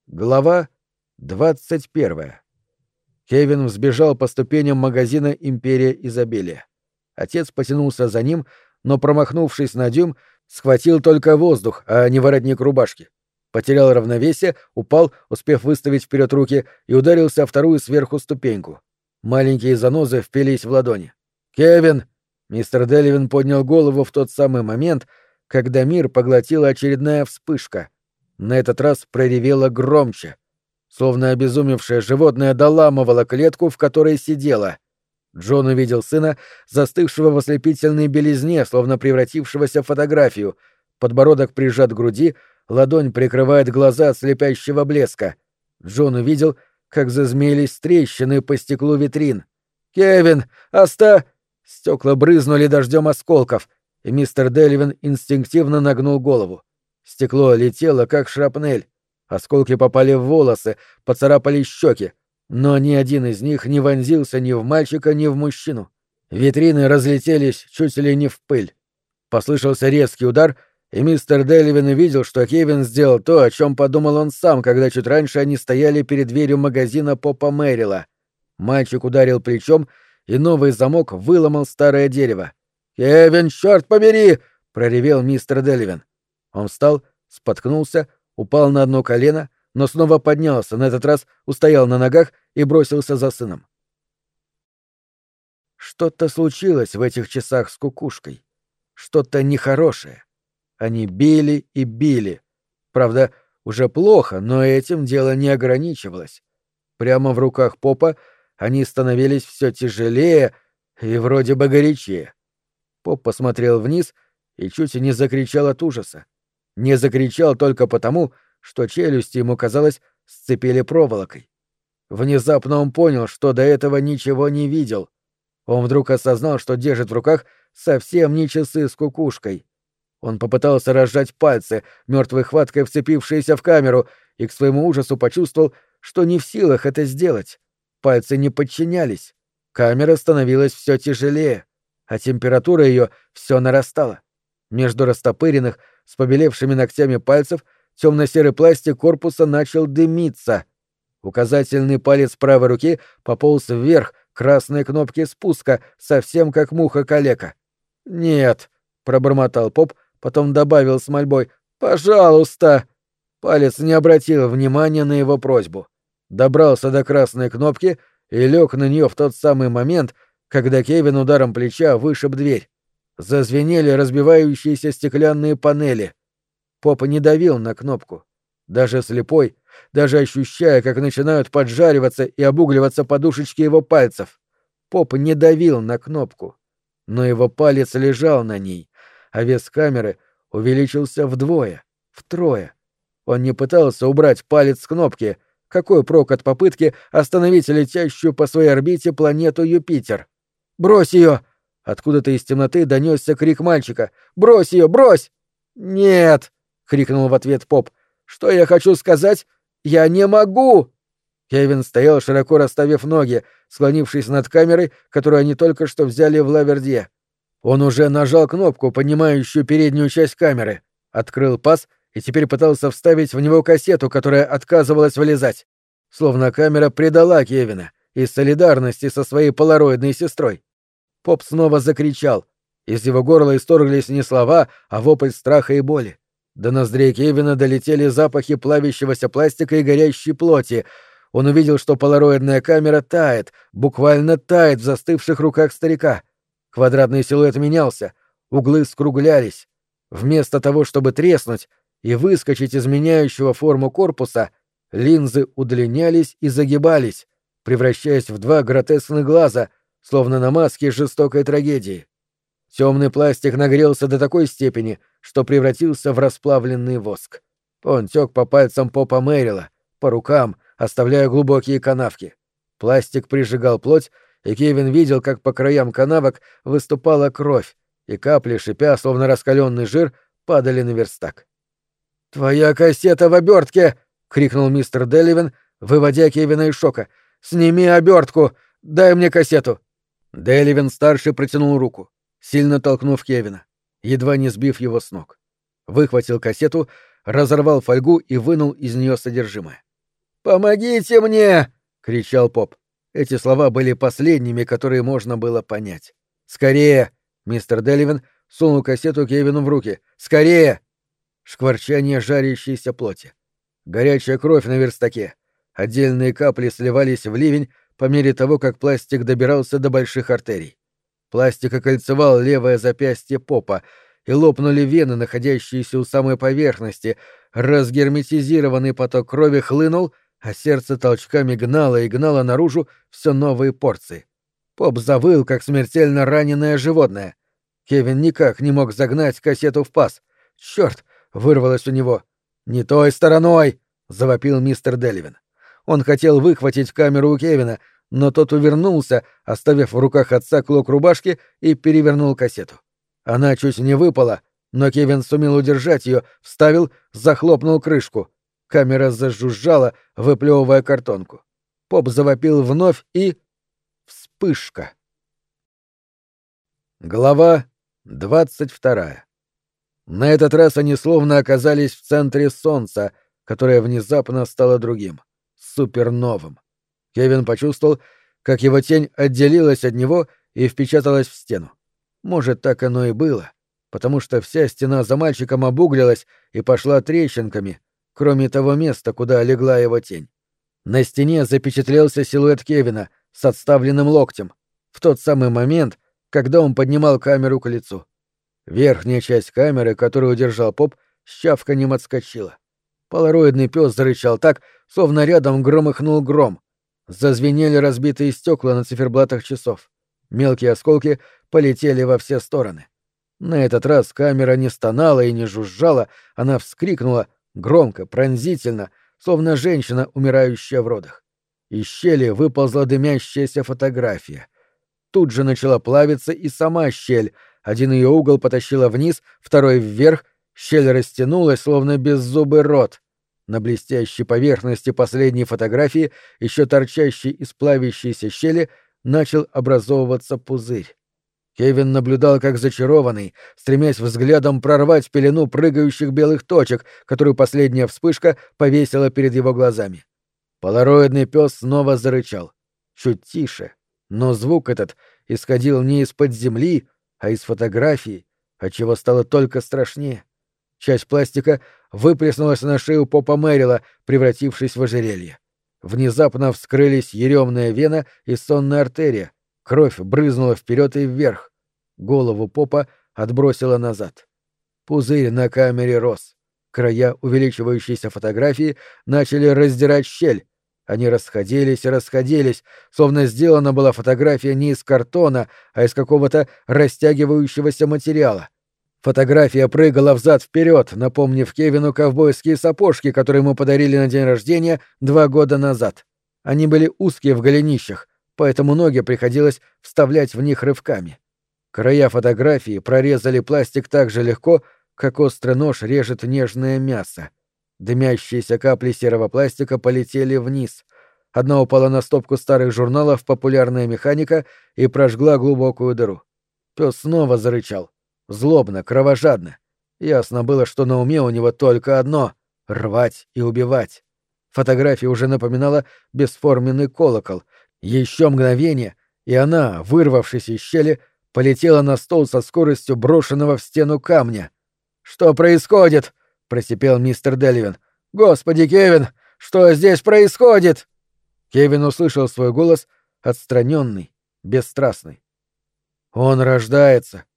Глава 21. Кевин взбежал по ступеням магазина «Империя изобилия». Отец потянулся за ним, но, промахнувшись на дюйм, схватил только воздух, а не воротник рубашки. Потерял равновесие, упал, успев выставить вперед руки, и ударился о вторую сверху ступеньку. Маленькие занозы впились в ладони. «Кевин!» Мистер Деливин поднял голову в тот самый момент, когда мир поглотила очередная вспышка. На этот раз проревело громче. Словно обезумевшее животное доламывало клетку, в которой сидело. Джон увидел сына, застывшего в ослепительной белизне, словно превратившегося в фотографию. Подбородок прижат к груди, ладонь прикрывает глаза от слепящего блеска. Джон увидел, как зазмеились трещины по стеклу витрин. «Кевин! Стекла брызнули дождем осколков, и мистер Деливин инстинктивно нагнул голову. Стекло летело, как шрапнель. Осколки попали в волосы, поцарапали щеки, но ни один из них не вонзился ни в мальчика, ни в мужчину. Витрины разлетелись чуть ли не в пыль. Послышался резкий удар, и мистер Деливин увидел, что Кевин сделал то, о чем подумал он сам, когда чуть раньше они стояли перед дверью магазина Попа Мэрила. Мальчик ударил плечом, и новый замок выломал старое дерево. «Кевин, черт побери!» — проревел мистер Деливин. Он встал, споткнулся, упал на одно колено, но снова поднялся, на этот раз устоял на ногах и бросился за сыном. Что-то случилось в этих часах с кукушкой. Что-то нехорошее. Они били и били. Правда, уже плохо, но этим дело не ограничивалось. Прямо в руках Попа они становились все тяжелее и вроде бы горячее. Поп посмотрел вниз и чуть не закричал от ужаса. Не закричал только потому, что челюсти ему, казалось, сцепили проволокой. Внезапно он понял, что до этого ничего не видел. Он вдруг осознал, что держит в руках совсем не часы с кукушкой. Он попытался разжать пальцы, мертвой хваткой вцепившиеся в камеру, и к своему ужасу почувствовал, что не в силах это сделать. Пальцы не подчинялись. Камера становилась все тяжелее, а температура ее все нарастала. Между растопыренных, с побелевшими ногтями пальцев, темно-серый пластик корпуса начал дымиться. Указательный палец правой руки пополз вверх к красной кнопке спуска, совсем как муха-калека. «Нет», — пробормотал Поп, потом добавил с мольбой: «Пожалуйста!» Палец не обратил внимания на его просьбу. Добрался до красной кнопки и лег на нее в тот самый момент, когда Кевин ударом плеча вышиб дверь. Зазвенели разбивающиеся стеклянные панели. Поп не давил на кнопку. Даже слепой, даже ощущая, как начинают поджариваться и обугливаться подушечки его пальцев. Поп не давил на кнопку. Но его палец лежал на ней, а вес камеры увеличился вдвое, втрое. Он не пытался убрать палец с кнопки. Какой прок от попытки остановить летящую по своей орбите планету Юпитер? «Брось ее!» Откуда-то из темноты донесся крик мальчика. «Брось ее! Брось!» «Нет!» — крикнул в ответ Поп. «Что я хочу сказать? Я не могу!» Кевин стоял, широко расставив ноги, склонившись над камерой, которую они только что взяли в Лавердье. Он уже нажал кнопку, поднимающую переднюю часть камеры, открыл паз и теперь пытался вставить в него кассету, которая отказывалась вылезать. Словно камера предала Кевина из солидарности со своей полароидной сестрой. Поп снова закричал. Из его горла исторглись не слова, а вопль страха и боли. До ноздрей Кевина долетели запахи плавящегося пластика и горящей плоти. Он увидел, что полароидная камера тает, буквально тает в застывших руках старика. Квадратный силуэт менялся, углы скруглялись. Вместо того, чтобы треснуть и выскочить из меняющего форму корпуса, линзы удлинялись и загибались, превращаясь в два гротескных глаза, словно на маске жестокой трагедии. Темный пластик нагрелся до такой степени, что превратился в расплавленный воск. Он тек по пальцам Попа Мэрила, по рукам, оставляя глубокие канавки. Пластик прижигал плоть, и Кевин видел, как по краям канавок выступала кровь, и капли, шипя, словно раскаленный жир, падали на верстак. «Твоя кассета в обертке!» — крикнул мистер Деливин, выводя Кевина из шока. «Сними обертку! Дай мне кассету!» Деливин-старший протянул руку, сильно толкнув Кевина, едва не сбив его с ног. Выхватил кассету, разорвал фольгу и вынул из нее содержимое. «Помогите мне!» — кричал поп. Эти слова были последними, которые можно было понять. «Скорее!» — мистер Деливин сунул кассету Кевину в руки. «Скорее!» Шкварчание жарящейся плоти. Горячая кровь на верстаке. Отдельные капли сливались в ливень по мере того, как пластик добирался до больших артерий. Пластик окольцевал левое запястье попа, и лопнули вены, находящиеся у самой поверхности. Разгерметизированный поток крови хлынул, а сердце толчками гнало и гнало наружу все новые порции. Поп завыл, как смертельно раненое животное. Кевин никак не мог загнать кассету в паз. «Чёрт!» — вырвалось у него. «Не той стороной!» — завопил мистер Деливин. Он хотел выхватить камеру у Кевина, но тот увернулся, оставив в руках отца клок рубашки, и перевернул кассету. Она чуть не выпала, но Кевин сумел удержать ее, вставил, захлопнул крышку. Камера зажужжала, выплевывая картонку. Поп завопил вновь и... Вспышка. Глава 22. На этот раз они словно оказались в центре солнца, которое внезапно стало другим, суперновым. Кевин почувствовал, как его тень отделилась от него и впечаталась в стену. Может, так оно и было, потому что вся стена за мальчиком обуглилась и пошла трещинками, кроме того места, куда легла его тень. На стене запечатлелся силуэт Кевина с отставленным локтем в тот самый момент, когда он поднимал камеру к лицу. Верхняя часть камеры, которую удержал поп, с чавканьем отскочила. Полароидный пес зарычал так, словно рядом громыхнул гром. Зазвенели разбитые стекла на циферблатах часов. Мелкие осколки полетели во все стороны. На этот раз камера не стонала и не жужжала, она вскрикнула громко, пронзительно, словно женщина, умирающая в родах. Из щели выползла дымящаяся фотография. Тут же начала плавиться и сама щель. Один ее угол потащила вниз, второй вверх, щель растянулась, словно беззубый рот. На блестящей поверхности последней фотографии, еще торчащей из плавящейся щели, начал образовываться пузырь. Кевин наблюдал как зачарованный, стремясь взглядом прорвать пелену прыгающих белых точек, которую последняя вспышка повесила перед его глазами. Полароидный пес снова зарычал. Чуть тише, но звук этот исходил не из-под земли, а из фотографии, отчего стало только страшнее. Часть пластика выплеснулась на шею попа Мэрила, превратившись в ожерелье. Внезапно вскрылись еремная вена и сонная артерия. Кровь брызнула вперед и вверх. Голову попа отбросило назад. Пузырь на камере рос. Края увеличивающейся фотографии начали раздирать щель. Они расходились и расходились, словно сделана была фотография не из картона, а из какого-то растягивающегося материала. Фотография прыгала взад-вперед, напомнив Кевину ковбойские сапожки, которые ему подарили на день рождения 2 года назад. Они были узкие в голенищах, поэтому ноги приходилось вставлять в них рывками. Края фотографии прорезали пластик так же легко, как острый нож режет нежное мясо. Дымящиеся капли серого пластика полетели вниз. Одна упала на стопку старых журналов «Популярная механика» и прожгла глубокую дыру. Пес снова зарычал. Злобно, кровожадно. Ясно было, что на уме у него только одно — рвать и убивать. Фотография уже напоминала бесформенный колокол. Еще мгновение, и она, вырвавшись из щели, полетела на стол со скоростью брошенного в стену камня. «Что происходит?» — просипел мистер Деливин. «Господи, Кевин, что здесь происходит?» Кевин услышал свой голос, отстраненный, бесстрастный. «Он рождается»,